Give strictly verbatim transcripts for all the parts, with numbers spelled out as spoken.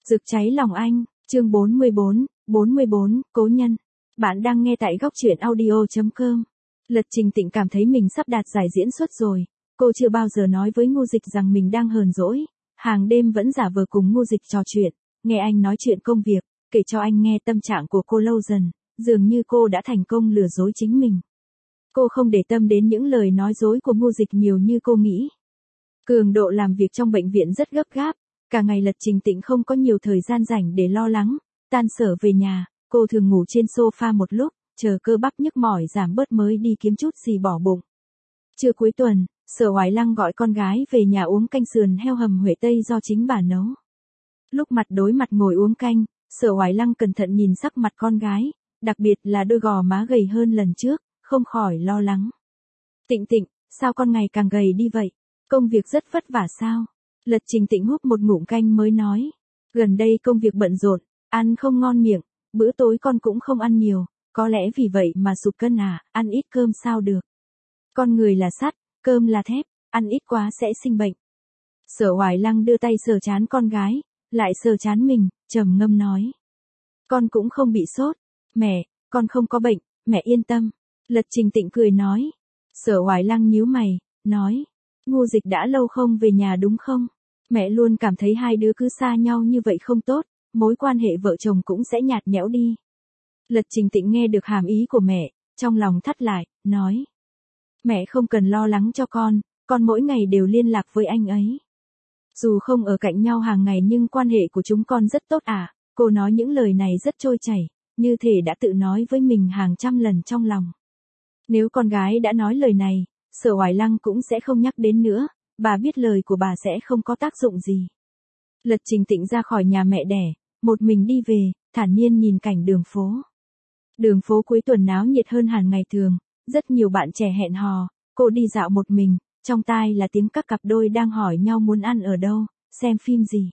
Rực cháy lòng anh, chương bốn mươi bốn, bốn mươi bốn, cố nhân. Bạn đang nghe tại góc truyện audio chấm com. Lật Trình Tịnh cảm thấy mình sắp đạt giải diễn xuất rồi. Cô chưa bao giờ nói với Ngô Dịch rằng mình đang hờn dỗi. Hàng đêm vẫn giả vờ cùng Ngô Dịch trò chuyện, nghe anh nói chuyện công việc, kể cho anh nghe tâm trạng của cô lâu dần, dường như cô đã thành công lừa dối chính mình. Cô không để tâm đến những lời nói dối của Ngô Dịch nhiều như cô nghĩ. Cường độ làm việc trong bệnh viện rất gấp gáp, cả ngày Lật Trình Tịnh không có nhiều thời gian rảnh để lo lắng. Tan sở về nhà, cô thường ngủ trên sofa một lúc, chờ cơ bắp nhức mỏi giảm bớt mới đi kiếm chút gì bỏ bụng. Trưa cuối tuần, Sở Hoài Lăng gọi con gái về nhà uống canh sườn heo hầm Huệ Tây do chính bà nấu. Lúc mặt đối mặt ngồi uống canh, Sở Hoài Lăng cẩn thận nhìn sắc mặt con gái, đặc biệt là đôi gò má gầy hơn lần trước, không khỏi lo lắng. Tịnh Tịnh, sao con ngày càng gầy đi vậy? Công việc rất vất vả sao? Lật Trình Tịnh húp một ngụm canh mới nói. Gần đây công việc bận rộn, ăn không ngon miệng, bữa tối con cũng không ăn nhiều, có lẽ vì vậy mà sụt cân à, ăn ít cơm sao được. Con người là sắt, cơm là thép, ăn ít quá sẽ sinh bệnh. Sở Hoài Lăng đưa tay sờ trán con gái, lại sờ trán mình, trầm ngâm nói. Con cũng không bị sốt, mẹ, con không có bệnh, mẹ yên tâm. Lật Trình Tịnh cười nói. Sở Hoài Lăng nhíu mày, nói. Ngô Dịch đã lâu không về nhà đúng không? Mẹ luôn cảm thấy hai đứa cứ xa nhau như vậy không tốt, mối quan hệ vợ chồng cũng sẽ nhạt nhẽo đi. Lật Trình Tịnh nghe được hàm ý của mẹ, trong lòng thắt lại, nói. Mẹ không cần lo lắng cho con, con mỗi ngày đều liên lạc với anh ấy. Dù không ở cạnh nhau hàng ngày nhưng quan hệ của chúng con rất tốt à, cô nói những lời này rất trôi chảy, như thể đã tự nói với mình hàng trăm lần trong lòng. Nếu con gái đã nói lời này, Sở Hoài Lăng cũng sẽ không nhắc đến nữa, bà biết lời của bà sẽ không có tác dụng gì. Lật Trình Tịnh ra khỏi nhà mẹ đẻ, một mình đi về, thản nhiên nhìn cảnh đường phố. Đường phố cuối tuần náo nhiệt hơn hẳn ngày thường, rất nhiều bạn trẻ hẹn hò, cô đi dạo một mình, trong tai là tiếng các cặp đôi đang hỏi nhau muốn ăn ở đâu, xem phim gì.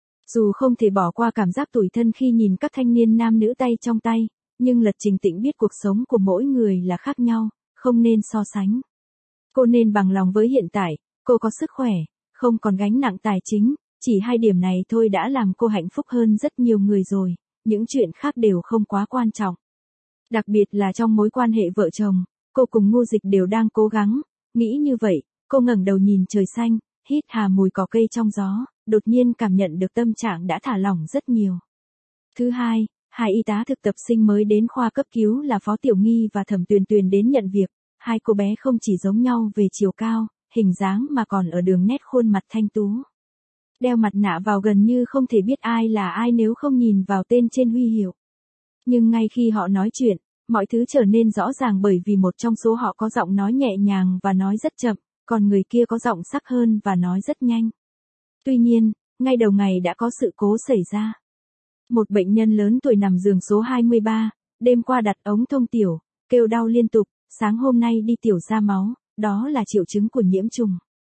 Dù không thể bỏ qua cảm giác tủi thân khi nhìn các thanh niên nam nữ tay trong tay, nhưng Lật Trình Tịnh biết cuộc sống của mỗi người là khác nhau, không nên so sánh. Cô nên bằng lòng với hiện tại, cô có sức khỏe, không còn gánh nặng tài chính, chỉ hai điểm này thôi đã làm cô hạnh phúc hơn rất nhiều người rồi, những chuyện khác đều không quá quan trọng. Đặc biệt là trong mối quan hệ vợ chồng, cô cùng Ngô Dịch đều đang cố gắng, nghĩ như vậy, cô ngẩng đầu nhìn trời xanh, hít hà mùi cỏ cây trong gió, đột nhiên cảm nhận được tâm trạng đã thả lỏng rất nhiều. Thứ hai, hai y tá thực tập sinh mới đến khoa cấp cứu là Phó Tiểu Nghi và Thẩm Tuyền Tuyền đến nhận việc. Hai cô bé không chỉ giống nhau về chiều cao, hình dáng mà còn ở đường nét khuôn mặt thanh tú. Đeo mặt nạ vào gần như không thể biết ai là ai nếu không nhìn vào tên trên huy hiệu. Nhưng ngay khi họ nói chuyện, mọi thứ trở nên rõ ràng bởi vì một trong số họ có giọng nói nhẹ nhàng và nói rất chậm, còn người kia có giọng sắc hơn và nói rất nhanh. Tuy nhiên, ngay đầu ngày đã có sự cố xảy ra. Một bệnh nhân lớn tuổi nằm giường số hai mươi ba, đêm qua đặt ống thông tiểu, kêu đau liên tục. Sáng hôm nay đi tiểu ra máu, đó là triệu chứng của nhiễm trùng.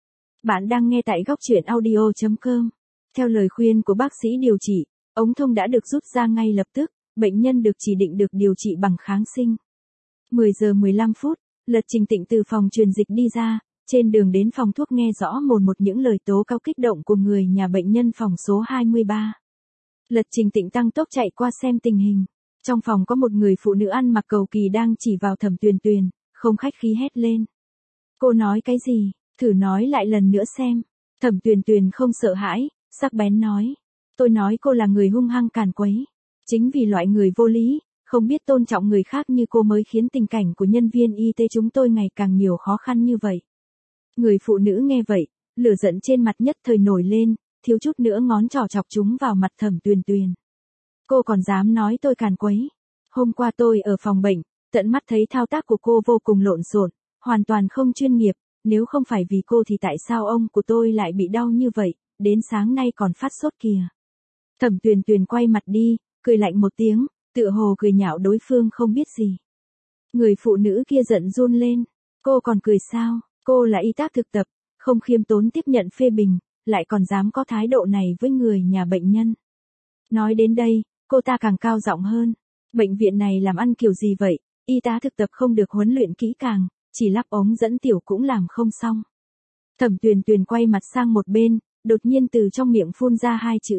Bạn đang nghe tại góc truyện audio chấm com. Theo lời khuyên của bác sĩ điều trị, ống thông đã được rút ra ngay lập tức, bệnh nhân được chỉ định được điều trị bằng kháng sinh. mười giờ mười lăm phút, Lật Trình Tịnh từ phòng truyền dịch đi ra, trên đường đến phòng thuốc nghe rõ mồn một những lời tố cáo kích động của người nhà bệnh nhân phòng số hai mươi ba. Lật Trình Tịnh tăng tốc chạy qua xem tình hình. Trong phòng có một người phụ nữ ăn mặc cầu kỳ đang chỉ vào Thẩm Tuyền Tuyền, không khách khí hét lên. Cô nói cái gì, thử nói lại lần nữa xem. Thẩm Tuyền Tuyền không sợ hãi, sắc bén nói. Tôi nói cô là người hung hăng càn quấy. Chính vì loại người vô lý, không biết tôn trọng người khác như cô mới khiến tình cảnh của nhân viên y tế chúng tôi ngày càng nhiều khó khăn như vậy. Người phụ nữ nghe vậy, lửa giận trên mặt nhất thời nổi lên, thiếu chút nữa ngón trỏ chọc chúng vào mặt Thẩm Tuyền Tuyền. Cô còn dám nói tôi càn quấy. Hôm qua tôi ở phòng bệnh, tận mắt thấy thao tác của cô vô cùng lộn xộn, hoàn toàn không chuyên nghiệp, nếu không phải vì cô thì tại sao ông của tôi lại bị đau như vậy, đến sáng nay còn phát sốt kìa. Thẩm Tuyền Tuyền quay mặt đi, cười lạnh một tiếng, tựa hồ cười nhạo đối phương không biết gì. Người phụ nữ kia giận run lên, cô còn cười sao, cô là y tá thực tập, không khiêm tốn tiếp nhận phê bình, lại còn dám có thái độ này với người nhà bệnh nhân. Nói đến đây, cô ta càng cao giọng hơn. Bệnh viện này làm ăn kiểu gì vậy, y tá thực tập không được huấn luyện kỹ càng, chỉ lắp ống dẫn tiểu cũng làm không xong. Thẩm Tuyền Tuyền quay mặt sang một bên, đột nhiên từ trong miệng phun ra hai chữ,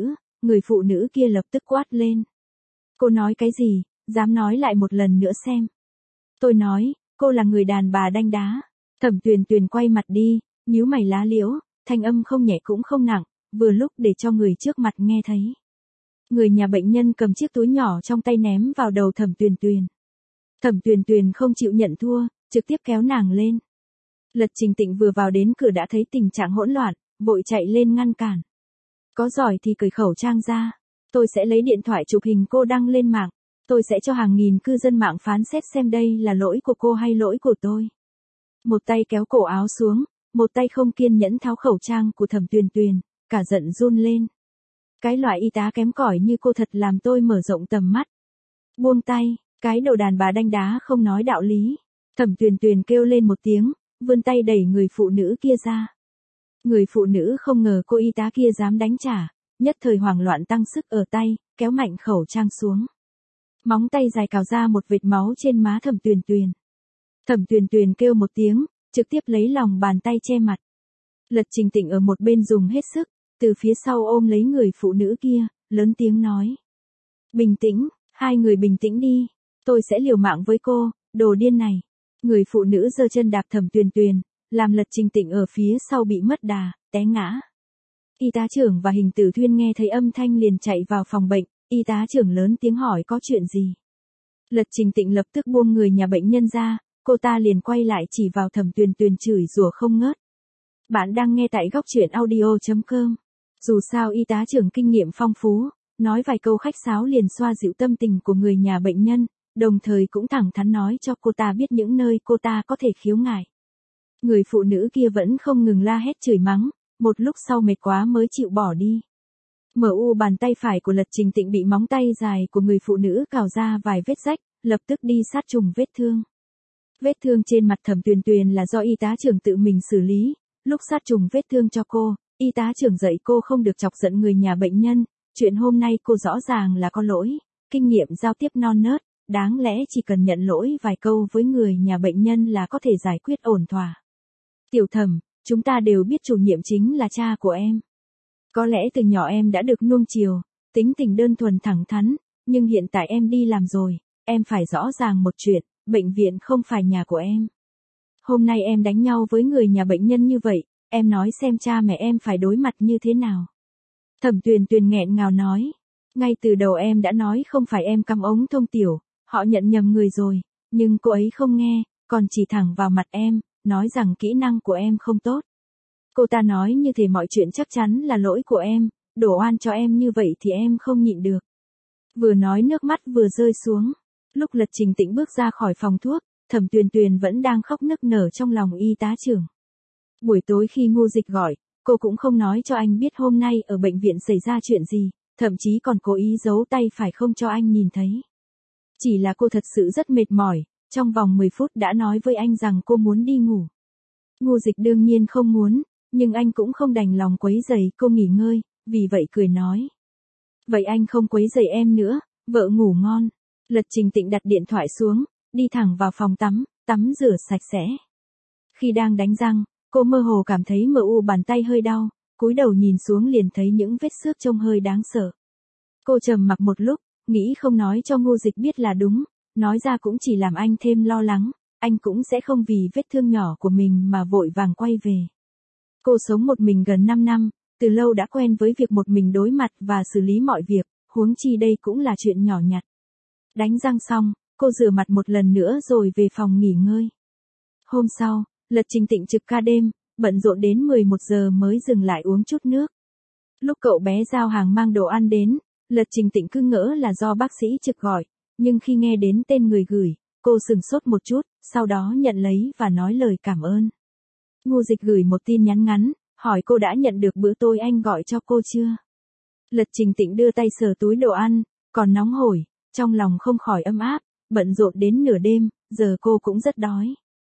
Người phụ nữ kia lập tức quát lên. Cô nói cái gì, dám nói lại một lần nữa xem. Tôi nói, cô là người đàn bà đanh đá. Thẩm Tuyền Tuyền quay mặt đi, nhíu mày lá liễu, thanh âm không nhẹ cũng không nặng, vừa lúc để cho người trước mặt nghe thấy. Người nhà bệnh nhân cầm chiếc túi nhỏ trong tay ném vào đầu Thẩm Tuyền Tuyền. Thẩm Tuyền Tuyền không chịu nhận thua, trực tiếp kéo nàng lên. Lật Trình Tịnh vừa vào đến cửa đã thấy tình trạng hỗn loạn, vội chạy lên ngăn cản. Có giỏi thì cởi khẩu trang ra. Tôi sẽ lấy điện thoại chụp hình cô đăng lên mạng. Tôi sẽ cho hàng nghìn cư dân mạng phán xét xem đây là lỗi của cô hay lỗi của tôi. Một tay kéo cổ áo xuống, một tay không kiên nhẫn tháo khẩu trang của Thẩm Tuyền Tuyền, cả giận run lên. Cái loại y tá kém cỏi như cô thật làm tôi mở rộng tầm mắt. Buông tay, cái đồ đàn bà đanh đá không nói đạo lý. Thẩm Tuyền Tuyền kêu lên một tiếng, vươn tay đẩy người phụ nữ kia ra. Người phụ nữ không ngờ cô y tá kia dám đánh trả, nhất thời hoảng loạn tăng sức ở tay, kéo mạnh khẩu trang xuống. Móng tay dài cào ra một vệt máu trên má Thẩm Tuyền Tuyền. Thẩm Tuyền Tuyền kêu một tiếng, trực tiếp lấy lòng bàn tay che mặt. Lật Trình Tịnh ở một bên dùng hết sức, từ phía sau ôm lấy người phụ nữ kia, lớn tiếng nói. Bình tĩnh, hai người bình tĩnh đi, tôi sẽ liều mạng với cô, đồ điên này. Người phụ nữ giơ chân đạp Thẩm Tuyền Tuyền, làm Lật Trình Tịnh ở phía sau bị mất đà, té ngã. Y tá trưởng và Hình Tử Thuyên nghe thấy âm thanh liền chạy vào phòng bệnh, y tá trưởng lớn tiếng hỏi có chuyện gì. Lật Trình Tịnh lập tức buông người nhà bệnh nhân ra, cô ta liền quay lại chỉ vào Thẩm Tuyền Tuyền chửi rủa không ngớt. Bạn đang nghe tại góc truyện audio chấm com. Dù sao y tá trưởng kinh nghiệm phong phú, nói vài câu khách sáo liền xoa dịu tâm tình của người nhà bệnh nhân, đồng thời cũng thẳng thắn nói cho cô ta biết những nơi cô ta có thể khiếu nại. Người phụ nữ kia vẫn không ngừng la hét chửi mắng, một lúc sau mệt quá mới chịu bỏ đi. Mở u bàn tay phải của Lật Trình Tịnh bị móng tay dài của người phụ nữ cào ra vài vết rách, lập tức đi sát trùng vết thương. Vết thương trên mặt Thẩm Tuyền Tuyền là do y tá trưởng tự mình xử lý, lúc sát trùng vết thương cho cô, y tá trưởng dạy cô không được chọc giận người nhà bệnh nhân, chuyện hôm nay cô rõ ràng là có lỗi, kinh nghiệm giao tiếp non nớt, đáng lẽ chỉ cần nhận lỗi vài câu với người nhà bệnh nhân là có thể giải quyết ổn thỏa. Tiểu Thẩm, chúng ta đều biết chủ nhiệm chính là cha của em. Có lẽ từ nhỏ em đã được nuông chiều, tính tình đơn thuần thẳng thắn, nhưng hiện tại em đi làm rồi, em phải rõ ràng một chuyện, bệnh viện không phải nhà của em. Hôm nay em đánh nhau với người nhà bệnh nhân như vậy, em nói xem cha mẹ em phải đối mặt như thế nào. Thẩm Tuyền Tuyền nghẹn ngào nói, ngay từ đầu em đã nói không phải em cắm ống thông tiểu, họ nhận nhầm người rồi, nhưng cô ấy không nghe, còn chỉ thẳng vào mặt em, nói rằng kỹ năng của em không tốt. Cô ta nói như thể mọi chuyện chắc chắn là lỗi của em, đổ oan cho em như vậy thì em không nhịn được. Vừa nói nước mắt vừa rơi xuống. Lúc Lật Trình Tịnh bước ra khỏi phòng thuốc, Thẩm Tuyền Tuyền vẫn đang khóc nức nở trong lòng y tá trưởng. Buổi tối khi Ngô Dịch gọi, cô cũng không nói cho anh biết hôm nay ở bệnh viện xảy ra chuyện gì, thậm chí còn cố ý giấu tay phải không cho anh nhìn thấy. Chỉ là cô thật sự rất mệt mỏi, trong vòng mười phút đã nói với anh rằng cô muốn đi ngủ. Ngô Dịch đương nhiên không muốn, nhưng anh cũng không đành lòng quấy rầy cô nghỉ ngơi, vì vậy cười nói. Vậy anh không quấy rầy em nữa, vợ ngủ ngon. Lật Trình Tịnh đặt điện thoại xuống, đi thẳng vào phòng tắm, tắm rửa sạch sẽ. Khi đang đánh răng, cô mơ hồ cảm thấy mờ u bàn tay hơi đau, cúi đầu nhìn xuống liền thấy những vết xước trông hơi đáng sợ. Cô trầm mặc một lúc, nghĩ không nói cho Ngô Dịch biết là đúng, nói ra cũng chỉ làm anh thêm lo lắng, anh cũng sẽ không vì vết thương nhỏ của mình mà vội vàng quay về. Cô sống một mình gần năm năm, từ lâu đã quen với việc một mình đối mặt và xử lý mọi việc, huống chi đây cũng là chuyện nhỏ nhặt. Đánh răng xong, cô rửa mặt một lần nữa rồi về phòng nghỉ ngơi. Hôm sau, Lật Trình Tịnh trực ca đêm, bận rộn đến mười một giờ mới dừng lại uống chút nước. Lúc cậu bé giao hàng mang đồ ăn đến, Lật Trình Tịnh cứ ngỡ là do bác sĩ trực gọi, nhưng khi nghe đến tên người gửi, cô sừng sốt một chút, sau đó nhận lấy và nói lời cảm ơn. Ngô Dịch gửi một tin nhắn ngắn, hỏi cô đã nhận được bữa tối anh gọi cho cô chưa. Lật Trình Tịnh đưa tay sờ túi đồ ăn, còn nóng hổi, trong lòng không khỏi ấm áp, bận rộn đến nửa đêm, giờ cô cũng rất đói.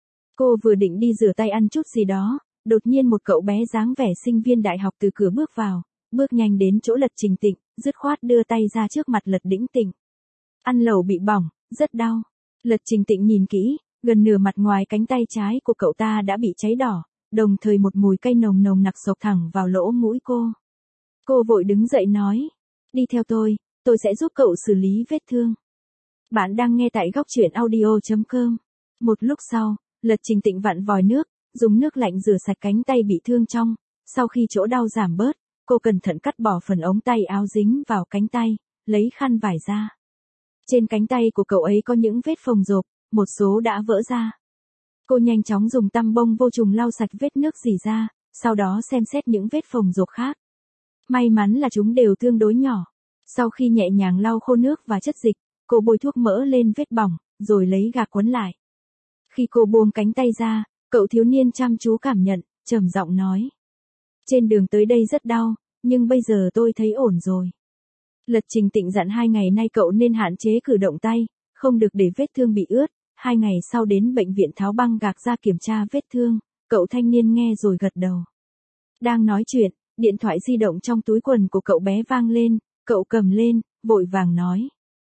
Cô vừa định đi rửa tay ăn chút gì đó, đột nhiên một cậu bé dáng vẻ sinh viên đại học từ cửa bước vào, bước nhanh đến chỗ Lật Trình Tịnh, dứt khoát đưa tay ra trước mặt Lật Đĩnh Tịnh. Ăn lẩu bị bỏng, rất đau. Lật Trình Tịnh nhìn kỹ, gần nửa mặt ngoài cánh tay trái của cậu ta đã bị cháy đỏ, đồng thời một mùi cay nồng nồng nặc xộc thẳng vào lỗ mũi cô. Cô vội đứng dậy nói, Đi theo tôi, tôi sẽ giúp cậu xử lý vết thương. Bạn đang nghe tại góc truyện audio chấm com. Một lúc sau, Lật Trình Tịnh vặn vòi nước, dùng nước lạnh rửa sạch cánh tay bị thương trong. Sau khi chỗ đau giảm bớt, cô cẩn thận cắt bỏ phần ống tay áo dính vào cánh tay, lấy khăn vải ra. Trên cánh tay của cậu ấy có những vết phồng rộp, một số đã vỡ ra. Cô nhanh chóng dùng tăm bông vô trùng lau sạch vết nước rỉ ra, sau đó xem xét những vết phồng rộp khác. May mắn là chúng đều tương đối nhỏ. Sau khi nhẹ nhàng lau khô nước và chất dịch, cô bôi thuốc mỡ lên vết bỏng, rồi lấy gạc quấn lại. Khi cô buông cánh tay ra, cậu thiếu niên chăm chú cảm nhận, trầm giọng nói. Trên đường tới đây rất đau, nhưng bây giờ tôi thấy ổn rồi. Lật Trình Tịnh dặn hai ngày nay cậu nên hạn chế cử động tay, không được để vết thương bị ướt. Hai ngày sau đến bệnh viện tháo băng gạc ra kiểm tra vết thương, cậu thanh niên nghe rồi gật đầu. Đang nói chuyện, điện thoại di động trong túi quần của cậu bé vang lên, cậu cầm lên, vội vàng nói.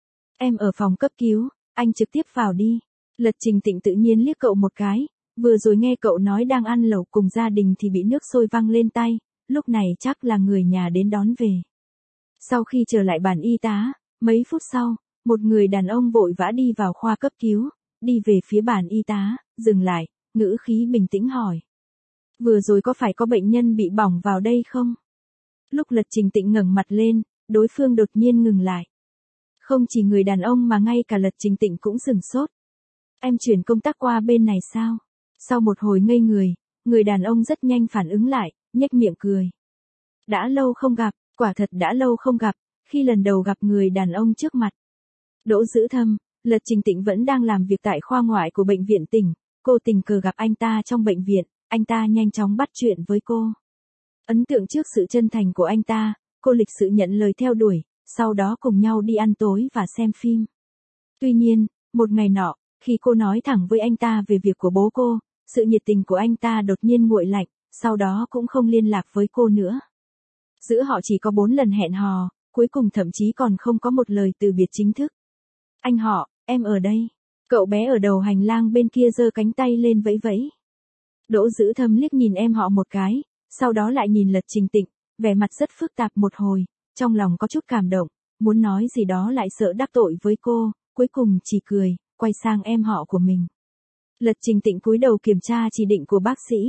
Em ở phòng cấp cứu, anh trực tiếp vào đi. Lật Trình Tịnh tự nhiên liếc cậu một cái, vừa rồi nghe cậu nói đang ăn lẩu cùng gia đình thì bị nước sôi văng lên tay, lúc này chắc là người nhà đến đón về. Sau khi trở lại bàn y tá, mấy phút sau, một người đàn ông vội vã đi vào khoa cấp cứu, đi về phía bàn y tá, dừng lại, ngữ khí bình tĩnh hỏi. Vừa rồi có phải có bệnh nhân bị bỏng vào đây không? Lúc Lật Trình Tịnh ngẩng mặt lên, đối phương đột nhiên ngừng lại. Không chỉ người đàn ông mà ngay cả Lật Trình Tịnh cũng sửng sốt. Em chuyển công tác qua bên này sao? Sau một hồi ngây người, người đàn ông rất nhanh phản ứng lại, nhếch miệng cười. Đã lâu không gặp, quả thật đã lâu không gặp, khi lần đầu gặp người đàn ông trước mặt. Đỗ Dữ Thâm, Lật Trình Tịnh vẫn đang làm việc tại khoa ngoại của bệnh viện tỉnh, cô tình cờ gặp anh ta trong bệnh viện, anh ta nhanh chóng bắt chuyện với cô. Ấn tượng trước sự chân thành của anh ta, cô lịch sự nhận lời theo đuổi, sau đó cùng nhau đi ăn tối và xem phim. Tuy nhiên, một ngày nọ, khi cô nói thẳng với anh ta về việc của bố cô, sự nhiệt tình của anh ta đột nhiên nguội lạnh, sau đó cũng không liên lạc với cô nữa. Giữa họ chỉ có bốn lần hẹn hò, cuối cùng thậm chí còn không có một lời từ biệt chính thức. Anh họ, em ở đây. Cậu bé ở đầu hành lang bên kia giơ cánh tay lên vẫy vẫy. Đỗ Dữ Thâm liếc nhìn em họ một cái, sau đó lại nhìn Lật Trình Tịnh, vẻ mặt rất phức tạp một hồi, trong lòng có chút cảm động, muốn nói gì đó lại sợ đắc tội với cô, cuối cùng chỉ cười, quay sang em họ của mình. Lật Trình Tịnh cúi đầu kiểm tra chỉ định của bác sĩ.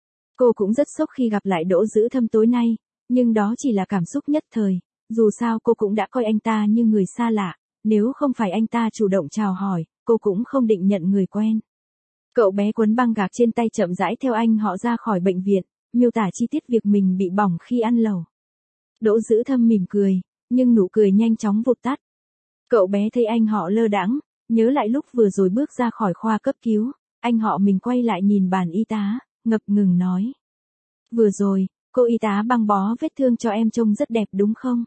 Cô cũng rất sốc khi gặp lại Đỗ Dữ Thâm tối nay, nhưng đó chỉ là cảm xúc nhất thời, dù sao cô cũng đã coi anh ta như người xa lạ, nếu không phải anh ta chủ động chào hỏi, cô cũng không định nhận người quen. Cậu bé quấn băng gạc trên tay chậm rãi theo anh họ ra khỏi bệnh viện, miêu tả chi tiết việc mình bị bỏng khi ăn lẩu. Đỗ Dữ Thâm mỉm cười, nhưng nụ cười nhanh chóng vụt tắt. Cậu bé thấy anh họ lơ đãng, nhớ lại lúc vừa rồi bước ra khỏi khoa cấp cứu, anh họ mình quay lại nhìn bàn y tá, ngập ngừng nói. Vừa rồi, cô y tá băng bó vết thương cho em trông rất đẹp đúng không?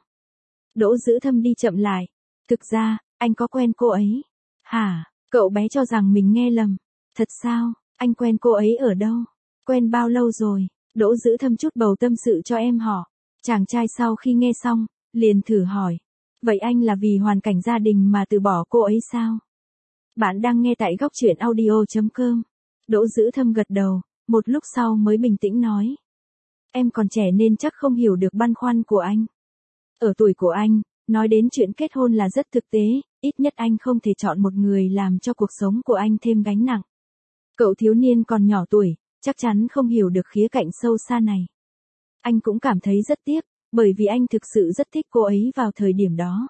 Đỗ Dữ Thâm đi chậm lại. Thực ra, anh có quen cô ấy. Hả? Cậu bé cho rằng mình nghe lầm. Thật sao? Anh quen cô ấy ở đâu? Quen bao lâu rồi? Đỗ Dữ Thâm chút bầu tâm sự cho em họ. Chàng trai sau khi nghe xong, liền thử hỏi. Vậy anh là vì hoàn cảnh gia đình mà từ bỏ cô ấy sao? Bạn đang nghe tại góc truyện audio chấm com. Đỗ Dữ Thâm gật đầu, một lúc sau mới bình tĩnh nói. Em còn trẻ nên chắc không hiểu được băn khoăn của anh. Ở tuổi của anh, nói đến chuyện kết hôn là rất thực tế, ít nhất anh không thể chọn một người làm cho cuộc sống của anh thêm gánh nặng. Cậu thiếu niên còn nhỏ tuổi, chắc chắn không hiểu được khía cạnh sâu xa này. Anh cũng cảm thấy rất tiếc, bởi vì anh thực sự rất thích cô ấy vào thời điểm đó.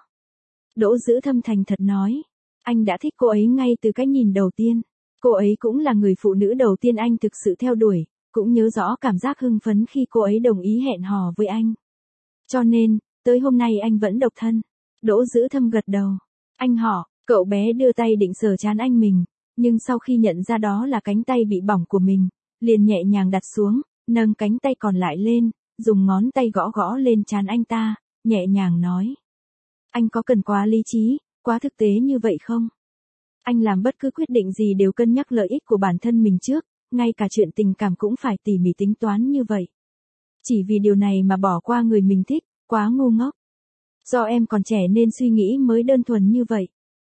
Đỗ Dữ Thâm thành thật nói, anh đã thích cô ấy ngay từ cái nhìn đầu tiên. Cô ấy cũng là người phụ nữ đầu tiên anh thực sự theo đuổi, cũng nhớ rõ cảm giác hưng phấn khi cô ấy đồng ý hẹn hò với anh. Cho nên, tới hôm nay anh vẫn độc thân. Đỗ Dữ Thâm gật đầu. Anh họ, cậu bé đưa tay định sờ trán anh mình, nhưng sau khi nhận ra đó là cánh tay bị bỏng của mình, liền nhẹ nhàng đặt xuống, nâng cánh tay còn lại lên, dùng ngón tay gõ gõ lên trán anh ta, nhẹ nhàng nói. Anh có cần quá lý trí, quá thực tế như vậy không? Anh làm bất cứ quyết định gì đều cân nhắc lợi ích của bản thân mình trước, ngay cả chuyện tình cảm cũng phải tỉ mỉ tính toán như vậy. Chỉ vì điều này mà bỏ qua người mình thích, quá ngu ngốc. Do em còn trẻ nên suy nghĩ mới đơn thuần như vậy.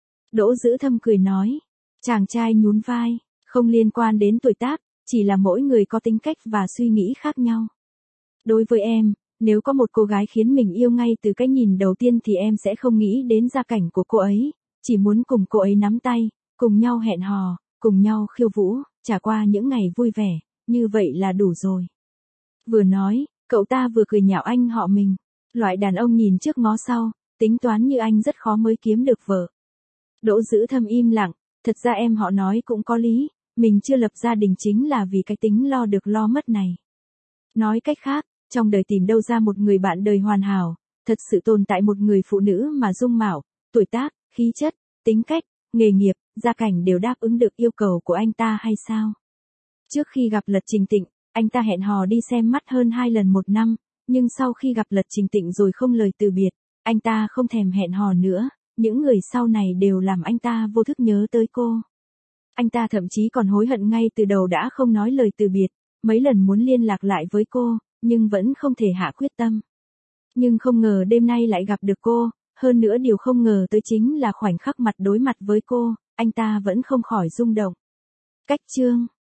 Đỗ Dữ Thâm cười nói. Chàng trai nhún vai, không liên quan đến tuổi tác, chỉ là mỗi người có tính cách và suy nghĩ khác nhau. Đối với em, nếu có một cô gái khiến mình yêu ngay từ cái nhìn đầu tiên thì em sẽ không nghĩ đến gia cảnh của cô ấy, chỉ muốn cùng cô ấy nắm tay, cùng nhau hẹn hò, cùng nhau khiêu vũ, trải qua những ngày vui vẻ, như vậy là đủ rồi. Vừa nói, cậu ta vừa cười nhạo anh họ mình. Loại đàn ông nhìn trước ngó sau, tính toán như anh rất khó mới kiếm được vợ. Đỗ Dữ Thâm im lặng, thật ra em họ nói cũng có lý, mình chưa lập gia đình chính là vì cái tính lo được lo mất này. Nói cách khác, trong đời tìm đâu ra một người bạn đời hoàn hảo, thật sự tồn tại một người phụ nữ mà dung mạo, tuổi tác, khí chất, tính cách, nghề nghiệp, gia cảnh đều đáp ứng được yêu cầu của anh ta hay sao? Trước khi gặp Lật Trình Tịnh, anh ta hẹn hò đi xem mắt hơn hai lần một năm, nhưng sau khi gặp Lật Trình Tịnh rồi không lời từ biệt, anh ta không thèm hẹn hò nữa, những người sau này đều làm anh ta vô thức nhớ tới cô. Anh ta thậm chí còn hối hận ngay từ đầu đã không nói lời từ biệt, mấy lần muốn liên lạc lại với cô, nhưng vẫn không thể hạ quyết tâm. Nhưng không ngờ đêm nay lại gặp được cô, hơn nữa điều không ngờ tới chính là khoảnh khắc mặt đối mặt với cô, anh ta vẫn không khỏi rung động. Cách chương